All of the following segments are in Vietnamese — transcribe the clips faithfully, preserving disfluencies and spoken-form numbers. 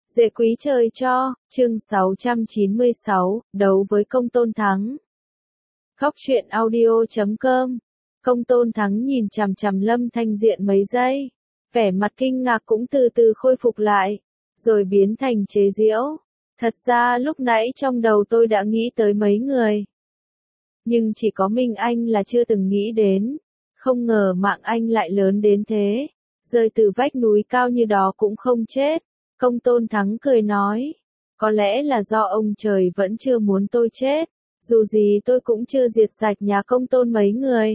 Dễ quý trời cho, chương sáu trăm chín mươi sáu, đấu với Công Tôn Thắng. Khóc chuyện audio chấm com. Công Tôn Thắng nhìn chằm chằm Lâm Thanh Diện mấy giây, vẻ mặt kinh ngạc cũng từ từ khôi phục lại, rồi biến thành chế giễu. Thật ra lúc nãy trong đầu tôi đã nghĩ tới mấy người, nhưng chỉ có mình anh là chưa từng nghĩ đến. Không ngờ mạng anh lại lớn đến thế, rơi từ vách núi cao như đó cũng không chết. Công Tôn Thắng cười nói, có lẽ là do ông trời vẫn chưa muốn tôi chết, dù gì tôi cũng chưa diệt sạch nhà Công Tôn mấy người.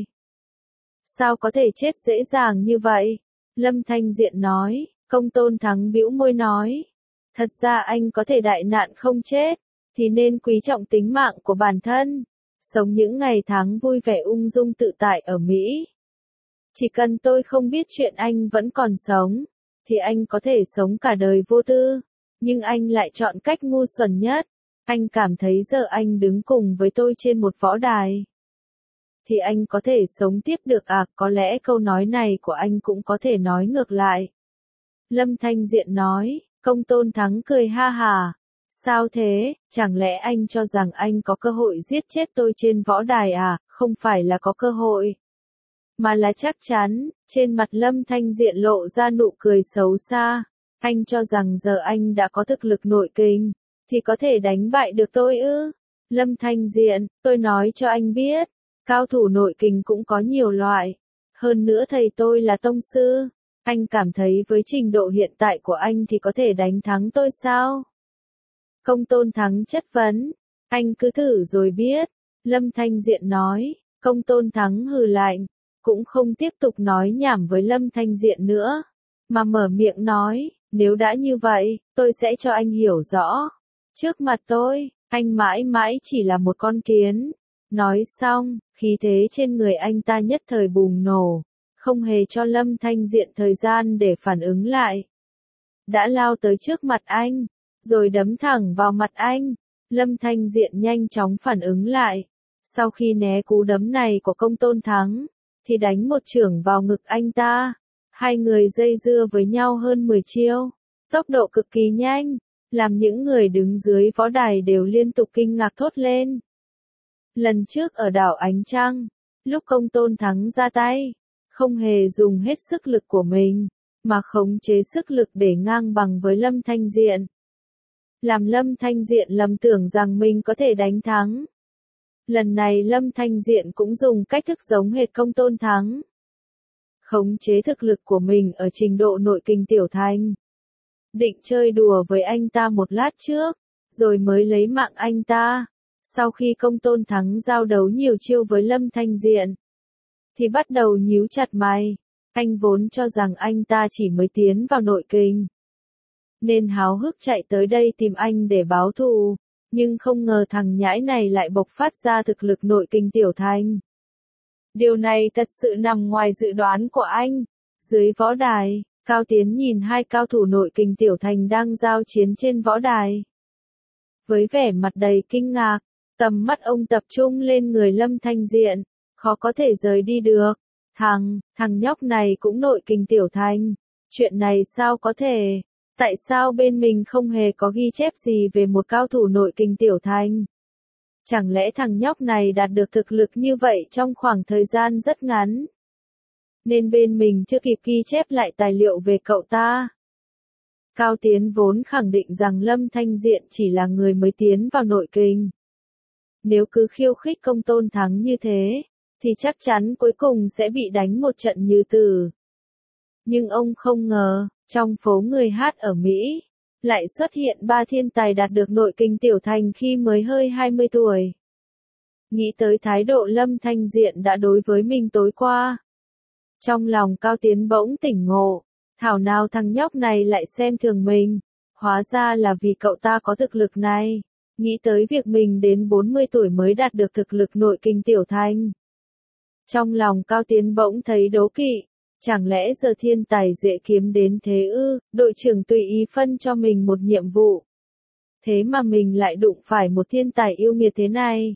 Sao có thể chết dễ dàng như vậy? Lâm Thanh Diện nói. Công Tôn Thắng bĩu môi nói, thật ra anh có thể đại nạn không chết, thì nên quý trọng tính mạng của bản thân, sống những ngày tháng vui vẻ ung dung tự tại ở Mỹ. Chỉ cần tôi không biết chuyện anh vẫn còn sống, thì anh có thể sống cả đời vô tư, nhưng anh lại chọn cách ngu xuẩn nhất. Anh cảm thấy giờ anh đứng cùng với tôi trên một võ đài, thì anh có thể sống tiếp được à? Có lẽ câu nói này của anh cũng có thể nói ngược lại. Lâm Thanh Diện nói. Công Tôn Thắng cười ha hà. Sao thế, chẳng lẽ anh cho rằng anh có cơ hội giết chết tôi trên võ đài à? Không phải là có cơ hội, mà là chắc chắn. Trên mặt Lâm Thanh Diện lộ ra nụ cười xấu xa. Anh cho rằng giờ anh đã có thực lực nội kình, thì có thể đánh bại được tôi ư? Lâm Thanh Diện, tôi nói cho anh biết, cao thủ nội kình cũng có nhiều loại. Hơn nữa thầy tôi là tông sư. Anh cảm thấy với trình độ hiện tại của anh thì có thể đánh thắng tôi sao? Công Tôn Thắng chất vấn. Anh cứ thử rồi biết. Lâm Thanh Diện nói. Công Tôn Thắng hừ lạnh, cũng không tiếp tục nói nhảm với Lâm Thanh Diện nữa, mà mở miệng nói, nếu đã như vậy, tôi sẽ cho anh hiểu rõ. Trước mặt tôi, anh mãi mãi chỉ là một con kiến. Nói xong, khí thế trên người anh ta nhất thời bùng nổ, không hề cho Lâm Thanh Diện thời gian để phản ứng lại. Đã lao tới trước mặt anh, rồi đấm thẳng vào mặt anh. Lâm Thanh Diện nhanh chóng phản ứng lại. Sau khi né cú đấm này của Công Tôn Thắng, thì đánh một chưởng vào ngực anh ta. Hai người dây dưa với nhau hơn mười chiêu, tốc độ cực kỳ nhanh, làm những người đứng dưới võ đài đều liên tục kinh ngạc thốt lên. Lần trước ở đảo Ánh Trăng, lúc Công Tôn Thắng ra tay, không hề dùng hết sức lực của mình, mà khống chế sức lực để ngang bằng với Lâm Thanh Diện, làm Lâm Thanh Diện lầm tưởng rằng mình có thể đánh thắng. Lần này Lâm Thanh Diện cũng dùng cách thức giống hệt Công Tôn Thắng, khống chế thực lực của mình ở trình độ nội kình tiểu thành. Định chơi đùa với anh ta một lát trước, rồi mới lấy mạng anh ta. Sau khi Công Tôn Thắng giao đấu nhiều chiêu với Lâm Thanh Diện, thì bắt đầu nhíu chặt mày. Anh vốn cho rằng anh ta chỉ mới tiến vào nội kình, nên háo hức chạy tới đây tìm anh để báo thù. Nhưng không ngờ thằng nhãi này lại bộc phát ra thực lực nội kình tiểu thành. Điều này thật sự nằm ngoài dự đoán của anh. Dưới võ đài, Cao Tiến nhìn hai cao thủ nội kình tiểu thành đang giao chiến trên võ đài. Với vẻ mặt đầy kinh ngạc, tầm mắt ông tập trung lên người Lâm Thanh Diện, khó có thể rời đi được. Thằng, thằng nhóc này cũng nội kình tiểu thành. Chuyện này sao có thể? Tại sao bên mình không hề có ghi chép gì về một cao thủ nội kình tiểu thành? Chẳng lẽ thằng nhóc này đạt được thực lực như vậy trong khoảng thời gian rất ngắn, nên bên mình chưa kịp ghi chép lại tài liệu về cậu ta? Cao Tiến vốn khẳng định rằng Lâm Thanh Diện chỉ là người mới tiến vào nội kình. Nếu cứ khiêu khích Công Tôn Thắng như thế, thì chắc chắn cuối cùng sẽ bị đánh một trận như tử. Nhưng ông không ngờ, trong phố người hát ở Mỹ, lại xuất hiện ba thiên tài đạt được nội kình tiểu thành khi mới hơi hai mươi tuổi. Nghĩ tới thái độ Lâm Thanh Diện đã đối với mình tối qua, trong lòng Cao Tiến bỗng tỉnh ngộ, thảo nào thằng nhóc này lại xem thường mình, hóa ra là vì cậu ta có thực lực này. Nghĩ tới việc mình đến bốn mươi tuổi mới đạt được thực lực nội kình tiểu thành, trong lòng Cao Tiến bỗng thấy đố kỵ. Chẳng lẽ giờ thiên tài dễ kiếm đến thế ư? Đội trưởng tùy ý phân cho mình một nhiệm vụ, thế mà mình lại đụng phải một thiên tài yêu nghiệt thế này.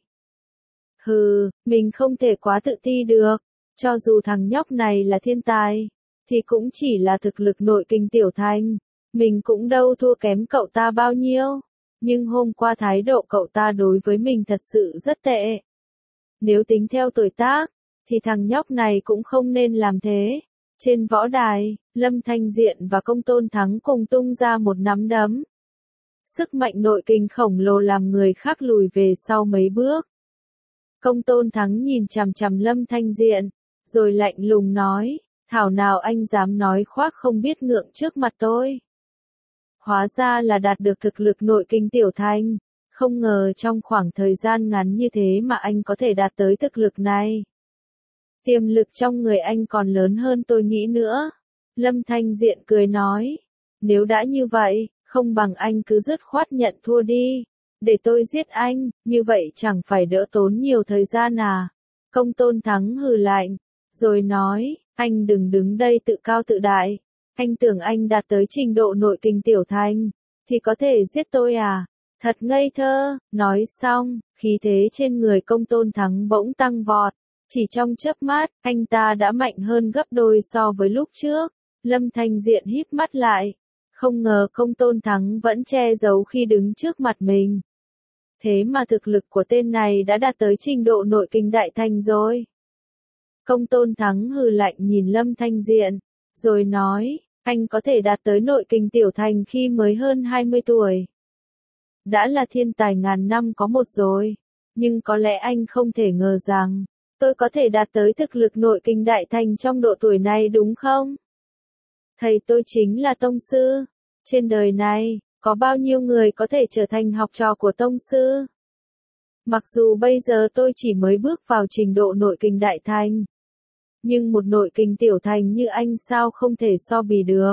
Hừ, mình không thể quá tự ti được. Cho dù thằng nhóc này là thiên tài, thì cũng chỉ là thực lực nội kình tiểu thành. Mình cũng đâu thua kém cậu ta bao nhiêu. Nhưng hôm qua thái độ cậu ta đối với mình thật sự rất tệ. Nếu tính theo tuổi tác, thì thằng nhóc này cũng không nên làm thế. Trên võ đài, Lâm Thanh Diện và Công Tôn Thắng cùng tung ra một nắm đấm. Sức mạnh nội kình khổng lồ làm người khác lùi về sau mấy bước. Công Tôn Thắng nhìn chằm chằm Lâm Thanh Diện, rồi lạnh lùng nói, thảo nào anh dám nói khoác không biết ngượng trước mặt tôi. Hóa ra là đạt được thực lực nội kinh tiểu thành, không ngờ trong khoảng thời gian ngắn như thế mà anh có thể đạt tới thực lực này. Tiềm lực trong người anh còn lớn hơn tôi nghĩ nữa. Lâm Thanh Diện cười nói, nếu đã như vậy, không bằng anh cứ dứt khoát nhận thua đi, để tôi giết anh, như vậy chẳng phải đỡ tốn nhiều thời gian à. Công Tôn Thắng hừ lạnh, rồi nói, anh đừng đứng đây tự cao tự đại, anh tưởng anh đạt tới trình độ nội kinh tiểu thành, thì có thể giết tôi à, thật ngây thơ. Nói xong, khí thế trên người Công Tôn Thắng bỗng tăng vọt, chỉ trong chớp mắt, anh ta đã mạnh hơn gấp đôi so với lúc trước. Lâm Thanh Diện híp mắt lại, không ngờ Công Tôn Thắng vẫn che giấu khi đứng trước mặt mình. Thế mà thực lực của tên này đã đạt tới trình độ nội kinh đại thành rồi. Công Tôn Thắng hừ lạnh nhìn Lâm Thanh Diện, rồi nói, anh có thể đạt tới nội kinh tiểu thành khi mới hơn hai mươi tuổi. Đã là thiên tài ngàn năm có một rồi, nhưng có lẽ anh không thể ngờ rằng, tôi có thể đạt tới thực lực nội kinh đại thành trong độ tuổi này đúng không? Thầy tôi chính là tông sư. Trên đời này, có bao nhiêu người có thể trở thành học trò của tông sư? Mặc dù bây giờ tôi chỉ mới bước vào trình độ nội kinh đại thành, nhưng một nội kinh tiểu thành như anh sao không thể so bì được.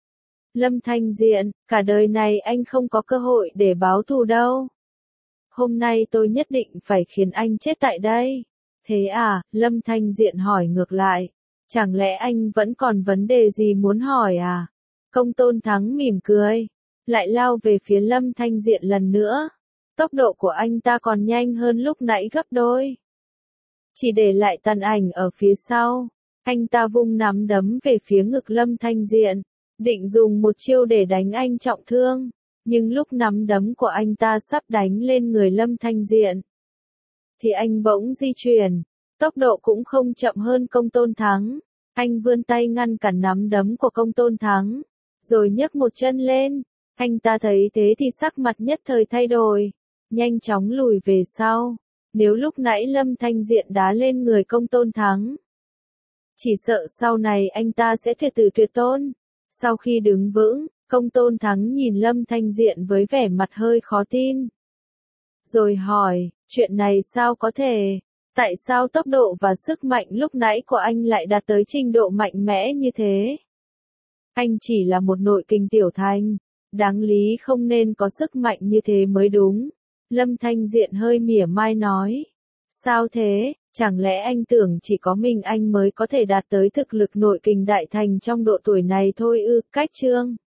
Lâm Thanh Diện, cả đời này anh không có cơ hội để báo thù đâu. Hôm nay tôi nhất định phải khiến anh chết tại đây. Thế à, Lâm Thanh Diện hỏi ngược lại. Chẳng lẽ anh vẫn còn vấn đề gì muốn hỏi à? Công Tôn Thắng mỉm cười, lại lao về phía Lâm Thanh Diện lần nữa. Tốc độ của anh ta còn nhanh hơn lúc nãy gấp đôi. Chỉ để lại tàn ảnh ở phía sau, anh ta vung nắm đấm về phía ngực Lâm Thanh Diện, định dùng một chiêu để đánh anh trọng thương, nhưng lúc nắm đấm của anh ta sắp đánh lên người Lâm Thanh Diện, thì anh bỗng di chuyển, tốc độ cũng không chậm hơn Công Tôn Thắng. Anh vươn tay ngăn cản nắm đấm của Công Tôn Thắng, rồi nhấc một chân lên. Anh ta thấy thế thì sắc mặt nhất thời thay đổi, nhanh chóng lùi về sau. Nếu lúc nãy Lâm Thanh Diện đá lên người Công Tôn Thắng, chỉ sợ sau này anh ta sẽ tuyệt tử tuyệt tôn. Sau khi đứng vững, Công Tôn Thắng nhìn Lâm Thanh Diện với vẻ mặt hơi khó tin. Rồi hỏi, chuyện này sao có thể? Tại sao tốc độ và sức mạnh lúc nãy của anh lại đạt tới trình độ mạnh mẽ như thế? Anh chỉ là một nội kinh tiểu thành, đáng lý không nên có sức mạnh như thế mới đúng. Lâm Thanh Diện hơi mỉa mai nói. Sao thế, chẳng lẽ anh tưởng chỉ có mình anh mới có thể đạt tới thực lực nội kinh đại thành trong độ tuổi này thôi ư? Cách chương